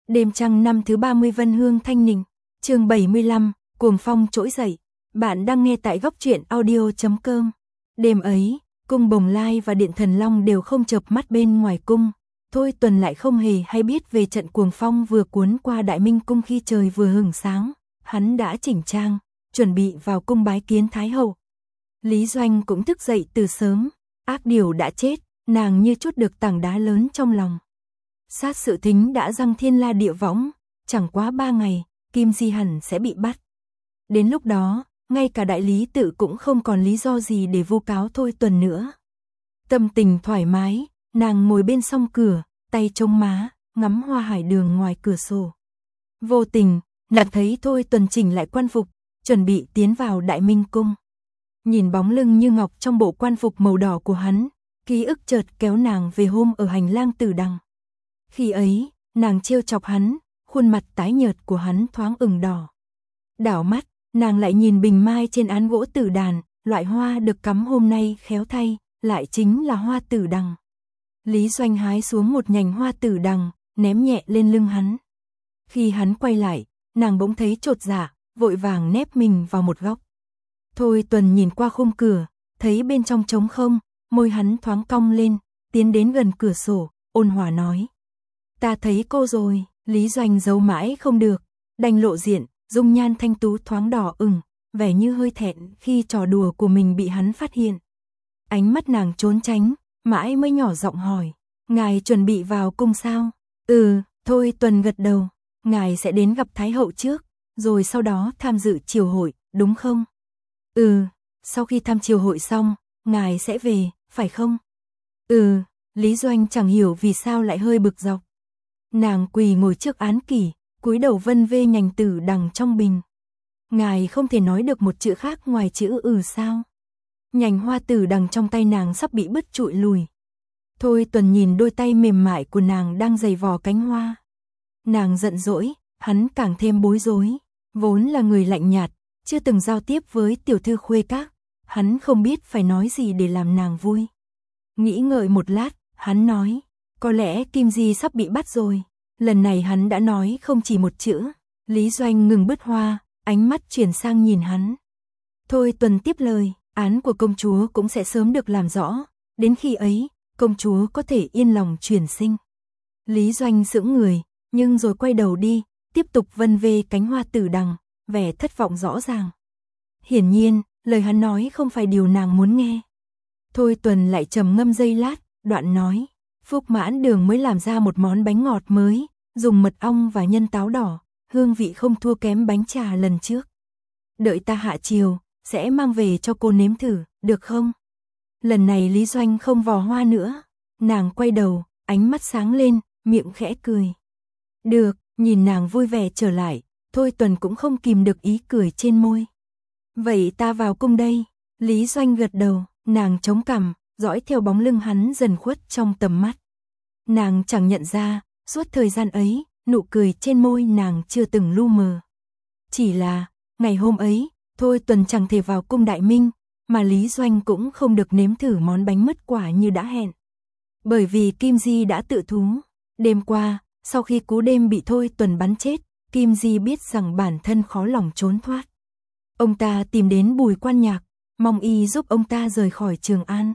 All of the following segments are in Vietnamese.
Đêm trăng năm thứ 30 Vân Hương Thanh Ninh, chương 75, cuồng phong trỗi dậy. Bạn đang nghe tại góc truyện audio.com. Đêm ấy, cung Bồng Lai và Điện Thần Long đều không chợp mắt bên ngoài cung. Thôi Tuần lại không hề hay biết về trận cuồng phong vừa cuốn qua Đại Minh cung khi trời vừa hửng sáng. Hắn đã chỉnh trang, chuẩn bị vào cung bái kiến Thái hậu. Lý Doanh cũng thức dậy từ sớm. Ác điều đã chết, nàng như trút được tảng đá lớn trong lòng. Sát sự thính đã răng thiên la địa võng, chẳng quá 3 ngày, Kim Di hẳn sẽ bị bắt. Đến lúc đó, ngay cả đại lý tự cũng không còn lý do gì để vu cáo Thôi Tuần nữa. Tâm tình thoải mái, nàng ngồi bên song cửa, tay chống má, ngắm hoa hải đường ngoài cửa sổ. Vô tình, nàng thấy Thôi Tuần chỉnh lại quan phục, chuẩn bị tiến vào Đại Minh cung. Nhìn bóng lưng như ngọc trong bộ quan phục màu đỏ của hắn, ký ức chợt kéo nàng về hôm ở hành lang Tử Đằng. Khi ấy, nàng trêu chọc hắn, khuôn mặt tái nhợt của hắn thoáng ửng đỏ. Đảo mắt, nàng lại nhìn bình mai trên án gỗ tử đàn, loại hoa được cắm hôm nay khéo thay, lại chính là hoa tử đằng. Lý Doanh hái xuống một nhành hoa tử đằng, ném nhẹ lên lưng hắn. Khi hắn quay lại, nàng bỗng thấy chột dạ, vội vàng nép mình vào một góc. Thôi Tuần nhìn qua khung cửa, thấy bên trong trống không, môi hắn thoáng cong lên, tiến đến gần cửa sổ, ôn hòa nói. Ta thấy cô rồi. Lý Doanh giấu mãi không được, đành lộ diện, dung nhan thanh tú thoáng đỏ ửng, vẻ như hơi thẹn khi trò đùa của mình bị hắn phát hiện. Ánh mắt nàng trốn tránh, mãi mới nhỏ giọng hỏi, ngài chuẩn bị vào cung sao? Thôi Tuần gật đầu, ngài sẽ đến gặp Thái hậu trước, rồi sau đó tham dự triều hội, đúng không? Sau khi tham triều hội xong, ngài sẽ về, phải không? Lý Doanh chẳng hiểu vì sao lại hơi bực dọc. Nàng quỳ ngồi trước án kỷ, cúi đầu vân vê nhành tử đằng trong bình. Ngài không thể nói được một chữ khác ngoài chữ sao? Nhành hoa tử đằng trong tay nàng sắp bị bứt trụi lùi. Thôi Tuần nhìn đôi tay mềm mại của nàng đang giày vò cánh hoa. Nàng giận dỗi, hắn càng thêm bối rối. Vốn là người lạnh nhạt, chưa từng giao tiếp với tiểu thư khuê các, hắn không biết phải nói gì để làm nàng vui. Nghĩ ngợi một lát, hắn nói. Có lẽ Kim Di sắp bị bắt rồi. Lần này hắn đã nói không chỉ một chữ. Lý Doanh ngừng bứt hoa, ánh mắt chuyển sang nhìn hắn. Thôi Tuần tiếp lời, án của công chúa cũng sẽ sớm được làm rõ. Đến khi ấy, công chúa có thể yên lòng chuyển sinh. Lý Doanh sững người, nhưng rồi quay đầu đi, tiếp tục vân vê cánh hoa tử đằng, vẻ thất vọng rõ ràng. Hiển nhiên, lời hắn nói không phải điều nàng muốn nghe. Thôi Tuần lại trầm ngâm giây lát, đoạn nói. Phúc Mãn Đường mới làm ra một món bánh ngọt mới, dùng mật ong và nhân táo đỏ, hương vị không thua kém bánh trà lần trước. Đợi ta hạ chiều, sẽ mang về cho cô nếm thử, được không? Lần này Lý Doanh không vò hoa nữa, nàng quay đầu, ánh mắt sáng lên, miệng khẽ cười. Được, nhìn nàng vui vẻ trở lại, Thôi Tuần cũng không kìm được ý cười trên môi. Vậy ta vào cung đây. Lý Doanh gật đầu, nàng chống cằm, dõi theo bóng lưng hắn dần khuất trong tầm mắt. Nàng chẳng nhận ra, suốt thời gian ấy, nụ cười trên môi nàng chưa từng lu mờ. Chỉ là, ngày hôm ấy, Thôi Tuần chẳng thể vào cung Đại Minh, mà Lý Doanh cũng không được nếm thử món bánh mứt quả như đã hẹn. Bởi vì Kim Di đã tự thú. Đêm qua, sau khi cú đêm bị Thôi Tuần bắn chết, Kim Di biết rằng bản thân khó lòng trốn thoát. Ông ta tìm đến Bùi Quan Nhạc, mong y giúp ông ta rời khỏi Trường An.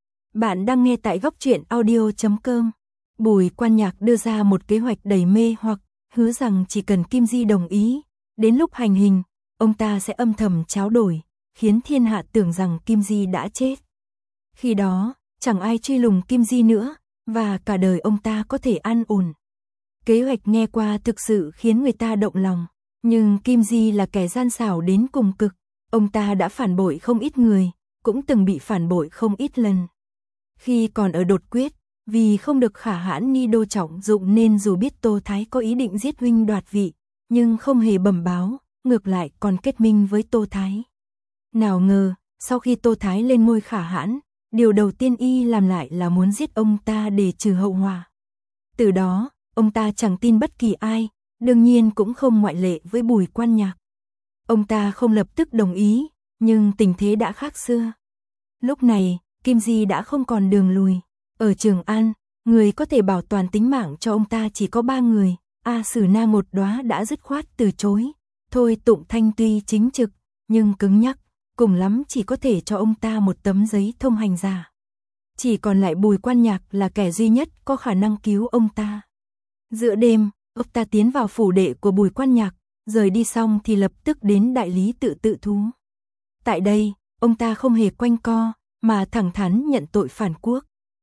Bạn đang nghe tại góc truyện audio.com. Bùi Quan Nhạc đưa ra một kế hoạch đầy mê hoặc, hứa rằng chỉ cần Kim Di đồng ý, đến lúc hành hình, ông ta sẽ âm thầm tráo đổi, khiến thiên hạ tưởng rằng Kim Di đã chết. Khi đó, chẳng ai truy lùng Kim Di nữa, và cả đời ông ta có thể an ổn. Kế hoạch nghe qua thực sự khiến người ta động lòng, nhưng Kim Di là kẻ gian xảo đến cùng cực, ông ta đã phản bội không ít người, cũng từng bị phản bội không ít lần. Khi còn ở Đột Quyết, vì không được Khả Hãn Ni Đô trọng dụng nên dù biết Tô Thái có ý định giết huynh đoạt vị, nhưng không hề bẩm báo, ngược lại còn kết minh với Tô Thái. Nào ngờ, sau khi Tô Thái lên ngôi Khả Hãn, điều đầu tiên y làm lại là muốn giết ông ta để trừ hậu họa. Từ đó, ông ta chẳng tin bất kỳ ai, đương nhiên cũng không ngoại lệ với Bùi Quan Nhạc. Ông ta không lập tức đồng ý, nhưng tình thế đã khác xưa. Lúc này, Kim Di đã không còn đường lùi. Ở Trường An, người có thể bảo toàn tính mạng cho ông ta chỉ có 3 người, A Sử Na một đóa đã dứt khoát từ chối. Thôi Tụng Thanh tuy chính trực, nhưng cứng nhắc, cùng lắm chỉ có thể cho ông ta một tấm giấy thông hành giả. Chỉ còn lại Bùi Quan Nhạc là kẻ duy nhất có khả năng cứu ông ta. Giữa đêm, ông ta tiến vào phủ đệ của Bùi Quan Nhạc, rời đi xong thì lập tức đến đại lý tự thú. Tại đây, ông ta không hề quanh co, mà thẳng thắn nhận tội phản quốc.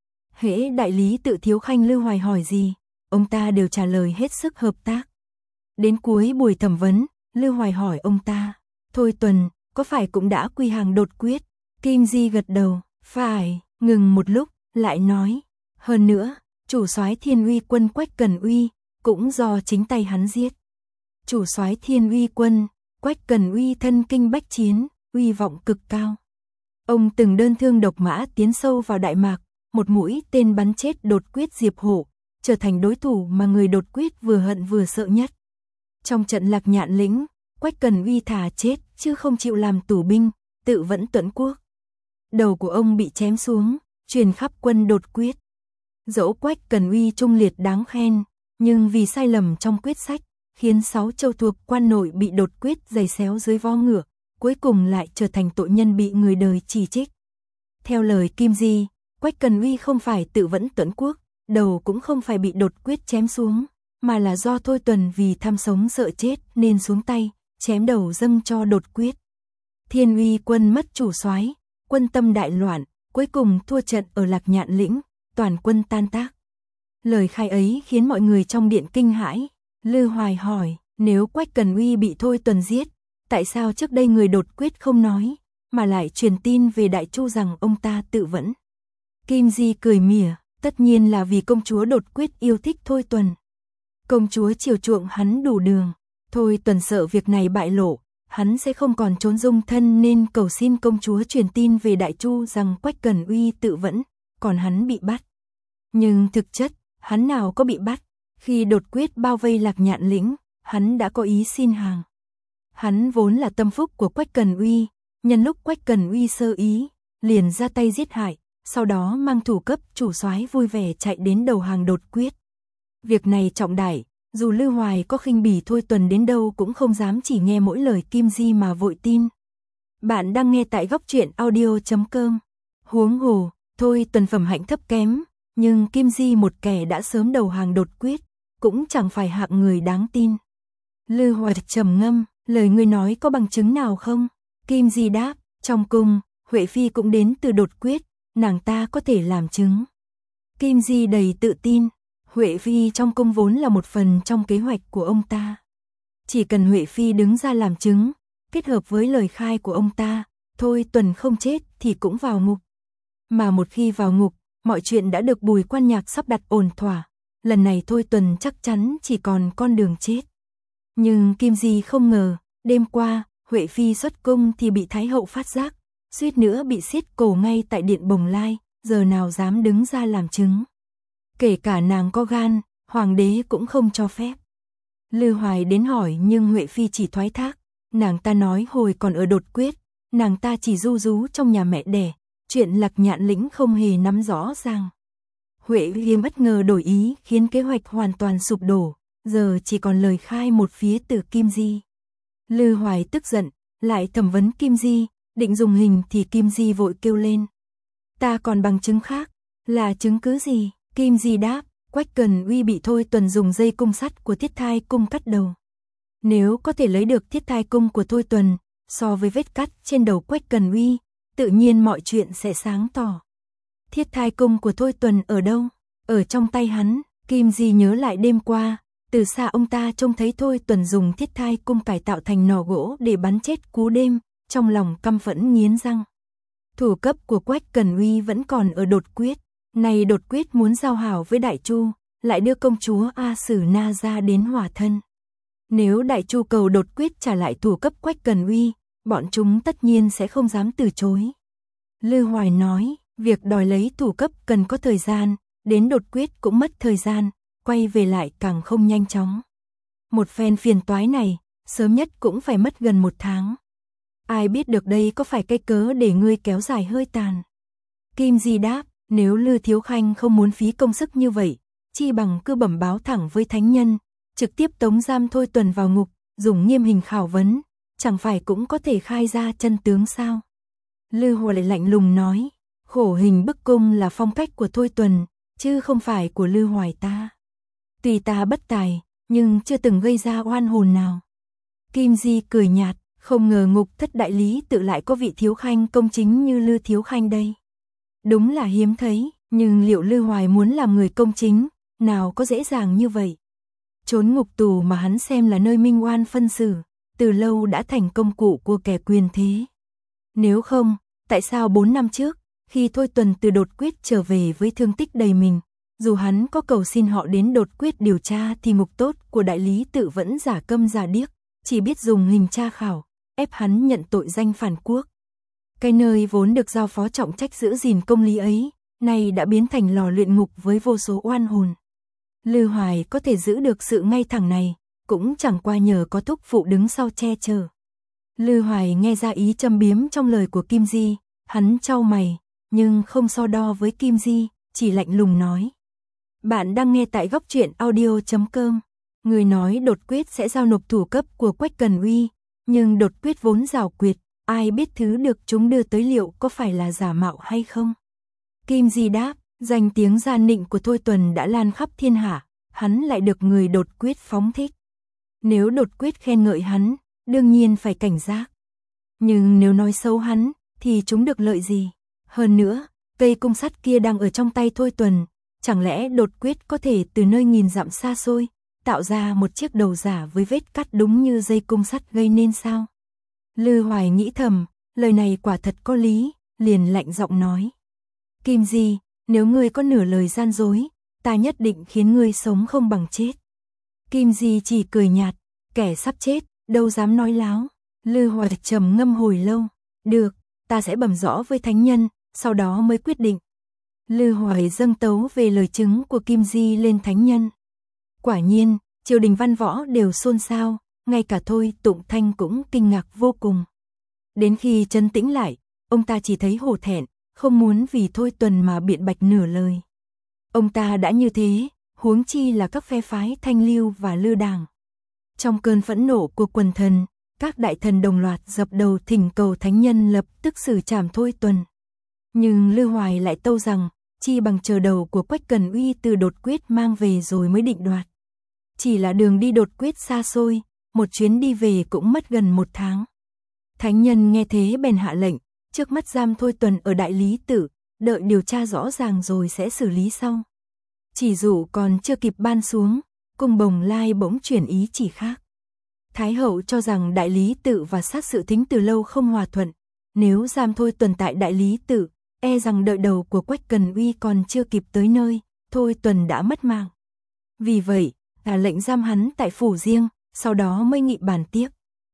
Hễ đại lý tự thiếu khanh Lư Hoài hỏi gì, ông ta đều trả lời hết sức hợp tác. Đến cuối buổi thẩm vấn, Lư Hoài hỏi ông ta, Thôi Tuần, có phải cũng đã quy hàng đột quyết? Kim Di gật đầu, phải, ngừng một lúc, lại nói, hơn nữa, chủ soái Thiên Uy quân Quách Cần Uy, cũng do chính tay hắn giết. Chủ soái Thiên Uy quân, Quách Cần Uy thân kinh bách chiến, uy vọng cực cao. Ông từng đơn thương độc mã tiến sâu vào Đại Mạc, một mũi tên bắn chết đột quyết Diệp Hổ, trở thành đối thủ mà người đột quyết vừa hận vừa sợ nhất. Trong trận Lạc Nhạn Lĩnh, Quách Cần Uy thà chết chứ không chịu làm tù binh, tự vẫn tuẫn quốc. Đầu của ông bị chém xuống, truyền khắp quân đột quyết. Dẫu Quách Cần Uy trung liệt đáng khen, nhưng vì sai lầm trong quyết sách, khiến 6 châu thuộc quan nội bị đột quyết giày xéo dưới vó ngựa, cuối cùng lại trở thành tội nhân bị người đời chỉ trích. Theo lời Kim Di, Quách Cần Uy không phải tự vẫn tuẫn quốc, đầu cũng không phải bị đột quyết chém xuống, mà là do Thôi Tuần vì tham sống sợ chết nên xuống tay, chém đầu dâng cho đột quyết. Thiên Uy quân mất chủ soái, quân tâm đại loạn, cuối cùng thua trận ở Lạc Nhạn Lĩnh, toàn quân tan tác. Lời khai ấy khiến mọi người trong điện kinh hãi. Lư Hoài hỏi, nếu Quách Cần Uy bị Thôi Tuần giết, tại sao trước đây người đột quyết không nói, mà lại truyền tin về Đại Chu rằng ông ta tự vẫn? Kim Di cười mỉa, tất nhiên là vì công chúa đột quyết yêu thích Thôi Tuần. Công chúa chiều chuộng hắn đủ đường, Thôi Tuần sợ việc này bại lộ, hắn sẽ không còn trốn dung thân nên cầu xin công chúa truyền tin về Đại Chu rằng Quách Cần Uy tự vẫn, còn hắn bị bắt. Nhưng thực chất, hắn nào có bị bắt, khi đột quyết bao vây Lạc Nhạn Lĩnh, hắn đã có ý xin hàng. Hắn vốn là tâm phúc của Quách Cần Uy, nhân lúc Quách Cần Uy sơ ý, liền ra tay giết hại, sau đó mang thủ cấp chủ soái vui vẻ chạy đến đầu hàng đột quyết. Việc này trọng đại, dù Lư Hoài có khinh bỉ Thôi Tuần đến đâu cũng không dám chỉ nghe mỗi lời Kim Di mà vội tin. Bạn đang nghe tại Góc Truyện Audio.com. Huống hồ, Thôi Tuần phẩm hạnh thấp kém, nhưng Kim Di một kẻ đã sớm đầu hàng đột quyết, cũng chẳng phải hạng người đáng tin. Lư Hoài trầm ngâm, lời ngươi nói có bằng chứng nào không? Kim Di đáp, trong cung, Huệ Phi cũng đến từ đột quyết, nàng ta có thể làm chứng. Kim Di đầy tự tin, Huệ Phi trong cung vốn là một phần trong kế hoạch của ông ta. Chỉ cần Huệ Phi đứng ra làm chứng, kết hợp với lời khai của ông ta, Thôi Tuần không chết thì cũng vào ngục. Mà một khi vào ngục, mọi chuyện đã được Bùi Quan Nhạc sắp đặt ổn thỏa, lần này Thôi Tuần chắc chắn chỉ còn con đường chết. Nhưng Kim Di không ngờ, đêm qua, Huệ Phi xuất cung thì bị Thái hậu phát giác, suýt nữa bị xiết cổ ngay tại điện Bồng Lai, giờ nào dám đứng ra làm chứng. Kể cả nàng có gan, hoàng đế cũng không cho phép. Lư Hoài đến hỏi nhưng Huệ Phi chỉ thoái thác, nàng ta nói hồi còn ở đột quyết, nàng ta chỉ ru rú trong nhà mẹ đẻ, chuyện Lạc Nhạn Lĩnh không hề nắm rõ ràng. Huệ Phi bất ngờ đổi ý khiến kế hoạch hoàn toàn sụp đổ, giờ chỉ còn lời khai một phía từ Kim Di. Lư Hoài tức giận, lại thẩm vấn Kim Di, định dùng hình thì Kim Di vội kêu lên. Ta còn bằng chứng khác, là chứng cứ gì? Kim Di đáp, Quách Cần Uy bị Thôi Tuần dùng dây cung sắt của Thiết Thai cung cắt đầu. Nếu có thể lấy được Thiết Thai cung của Thôi Tuần, so với vết cắt trên đầu Quách Cần Uy, tự nhiên mọi chuyện sẽ sáng tỏ. Thiết Thai cung của Thôi Tuần ở đâu? Ở trong tay hắn. Kim Di nhớ lại đêm qua, từ xa ông ta trông thấy Thôi Tuần dùng Thiết Thai cung cải tạo thành nỏ gỗ để bắn chết cú đêm, trong lòng căm phẫn nghiến răng. Thủ cấp của Quách Cần Uy vẫn còn ở đột quyết, này đột quyết muốn giao hảo với Đại Chu, lại đưa công chúa A Sử Na ra đến hòa thân. Nếu Đại Chu cầu đột quyết trả lại thủ cấp Quách Cần Uy, bọn chúng tất nhiên sẽ không dám từ chối. Lư Hoài nói, việc đòi lấy thủ cấp cần có thời gian, đến đột quyết cũng mất thời gian, quay về lại càng không nhanh chóng. Một phen phiền toái này, sớm nhất cũng phải mất gần 1 tháng. Ai biết được đây có phải cái cớ để ngươi kéo dài hơi tàn. Kim Di đáp, nếu Lư Thiếu Khanh không muốn phí công sức như vậy, chi bằng cứ bẩm báo thẳng với thánh nhân, trực tiếp tống giam Thôi Tuần vào ngục, dùng nghiêm hình khảo vấn, chẳng phải cũng có thể khai ra chân tướng sao? Lư Hoài lại lạnh lùng nói, khổ hình bức cung là phong cách của Thôi Tuần, chứ không phải của Lư Hoài ta. Tuy ta bất tài, nhưng chưa từng gây ra oan hồn nào. Kim Di cười nhạt, không ngờ Ngục Thất đại lý tự lại có vị thiếu khanh công chính như Lư thiếu khanh đây. Đúng là hiếm thấy, nhưng liệu Lư Hoài muốn làm người công chính, nào có dễ dàng như vậy. Trốn ngục tù mà hắn xem là nơi minh oan phân xử, từ lâu đã thành công cụ của kẻ quyền thế. Nếu không, tại sao 4 năm trước, khi Thôi Tuần từ Đột Quyết trở về với thương tích đầy mình, dù hắn có cầu xin họ đến Đột Quyết điều tra thì ngục tốt của đại lý tự vẫn giả câm giả điếc, chỉ biết dùng hình tra khảo, ép hắn nhận tội danh phản quốc. Cái nơi vốn được giao phó trọng trách giữ gìn công lý ấy, nay đã biến thành lò luyện ngục với vô số oan hồn. Lư Hoài có thể giữ được sự ngay thẳng này, cũng chẳng qua nhờ có thúc phụ đứng sau che chở. Lư Hoài nghe ra ý châm biếm trong lời của Kim Di, hắn chau mày, nhưng không so đo với Kim Di, chỉ lạnh lùng nói. Bạn đang nghe tại Góc Truyện Audio.com. Người nói Đột Quyết sẽ giao nộp thủ cấp của Quách Cần Uy, nhưng Đột Quyết vốn giảo quyệt, ai biết thứ được chúng đưa tới liệu có phải là giả mạo hay không? Kim Di đáp, danh tiếng gian nịnh của Thôi Tuần đã lan khắp thiên hạ, hắn lại được người Đột Quyết phóng thích. Nếu Đột Quyết khen ngợi hắn, đương nhiên phải cảnh giác. Nhưng nếu nói xấu hắn, thì chúng được lợi gì? Hơn nữa, cây cung sắt kia đang ở trong tay Thôi Tuần, chẳng lẽ Đột Quyết có thể từ nơi nghìn dặm xa xôi, tạo ra một chiếc đầu giả với vết cắt đúng như dây cung sắt gây nên sao? Lư Hoài nghĩ thầm, lời này quả thật có lý, liền lạnh giọng nói. Kim Di, nếu ngươi có nửa lời gian dối, ta nhất định khiến ngươi sống không bằng chết. Kim Di chỉ cười nhạt, kẻ sắp chết, đâu dám nói láo. Lư Hoài trầm ngâm hồi lâu, được, ta sẽ bẩm rõ với thánh nhân, sau đó mới quyết định. Lư Hoài dâng tấu về lời chứng của Kim Di lên thánh nhân. Quả nhiên, triều đình văn võ đều xôn xao, ngay cả Thôi Tụng Thanh cũng kinh ngạc vô cùng. Đến khi trấn tĩnh lại, ông ta chỉ thấy hổ thẹn, không muốn vì Thôi Tuần mà biện bạch nửa lời. Ông ta đã như thế, huống chi là các phe phái Thanh Lưu và Lư Đảng. Trong cơn phẫn nộ của quần thần, các đại thần đồng loạt dập đầu thỉnh cầu thánh nhân lập tức xử trảm Thôi Tuần. Nhưng Lư Hoài lại tâu rằng, chi bằng chờ đầu của Quách Cần Uy từ Đột Quyết mang về rồi mới định đoạt. Chỉ là đường đi Đột Quyết xa xôi, một chuyến đi về cũng mất gần 1 tháng. Thánh nhân nghe thế bèn hạ lệnh, trước mắt giam Thôi Tuần ở đại lý tự, đợi điều tra rõ ràng rồi sẽ xử lý sau. Chỉ dụ còn chưa kịp ban xuống, cung Bồng Lai bỗng chuyển ý chỉ khác. Thái hậu cho rằng đại lý tự và sát sự thính từ lâu không hòa thuận, nếu giam Thôi Tuần tại đại lý tự, e rằng đợi đầu của Quách Cần Uy còn chưa kịp tới nơi, Thôi Tuần đã mất mạng. Vì vậy, là lệnh giam hắn tại phủ riêng, sau đó mới nghị bàn tiếp.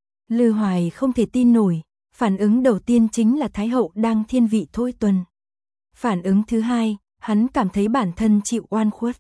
Lư Hoài không thể tin nổi, phản ứng đầu tiên chính là Thái hậu đang thiên vị Thôi Tuần. Phản ứng thứ hai, hắn cảm thấy bản thân chịu oan khuất.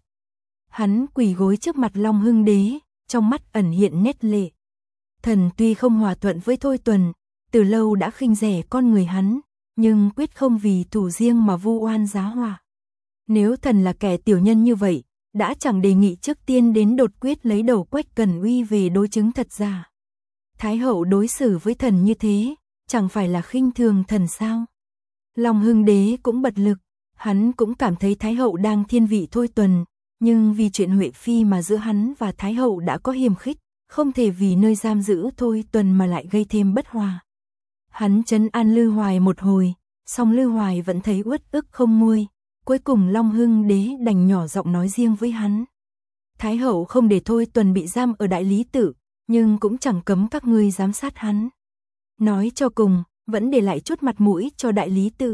Hắn quỳ gối trước mặt Long Hưng Đế, trong mắt ẩn hiện nét lệ. Thần tuy không hòa thuận với Thôi Tuần, từ lâu đã khinh rẻ con người hắn, nhưng quyết không vì thủ riêng mà vu oan giá họa. Nếu thần là kẻ tiểu nhân như vậy, đã chẳng đề nghị trước tiên đến Đột Quyết lấy đầu Quách Cần Uy về đối chứng thật giả. Thái hậu đối xử với thần như thế, chẳng phải là khinh thường thần sao? Long Hưng Đế cũng bật lực, hắn cũng cảm thấy Thái hậu đang thiên vị Thôi Tuần, nhưng vì chuyện Huệ Phi mà giữa hắn và Thái hậu đã có hiềm khích, không thể vì nơi giam giữ Thôi Tuần mà lại gây thêm bất hòa. Hắn trấn an Lư Hoài một hồi, song Lư Hoài vẫn thấy uất ức không nguôi, cuối cùng Long Hưng Đế đành nhỏ giọng nói riêng với hắn. Thái hậu không để Thôi Tuần bị giam ở đại lý tự, nhưng cũng chẳng cấm các ngươi giám sát hắn. Nói cho cùng, vẫn để lại chút mặt mũi cho đại lý tự.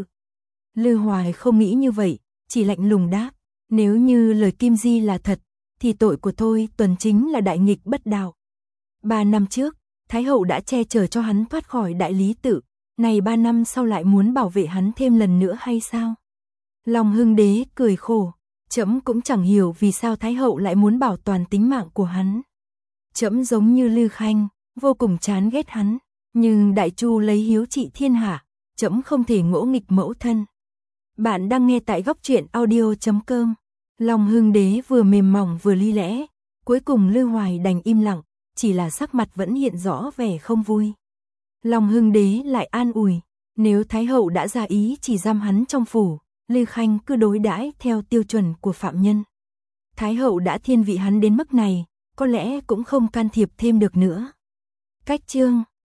Lư Hoài không nghĩ như vậy, chỉ lạnh lùng đáp, nếu như lời Kim Di là thật, thì tội của Thôi Tuần chính là đại nghịch bất đạo. 3 năm trước, Thái hậu đã che chở cho hắn thoát khỏi đại lý tự, này 3 năm sau lại muốn bảo vệ hắn thêm lần nữa hay sao? Long Hưng Đế cười khổ, trẫm cũng chẳng hiểu vì sao Thái hậu lại muốn bảo toàn tính mạng của hắn. Trẫm giống như Lư Khanh, vô cùng chán ghét hắn, nhưng Đại Chu lấy hiếu trị thiên hạ, trẫm không thể ngỗ nghịch mẫu thân. Bạn đang nghe tại Góc Truyện Audio.com. Long Hưng Đế vừa mềm mỏng vừa lý lẽ, Cuối cùng Lư Hoài đành im lặng, chỉ là sắc mặt vẫn hiện rõ vẻ không vui. Long Hưng Đế lại an ủi, nếu Thái hậu đã ra ý chỉ giam hắn trong phủ, Lư Khanh cứ đối đãi theo tiêu chuẩn của phạm nhân. Thái hậu đã thiên vị hắn đến mức này, có lẽ cũng không can thiệp thêm được nữa. Cách chương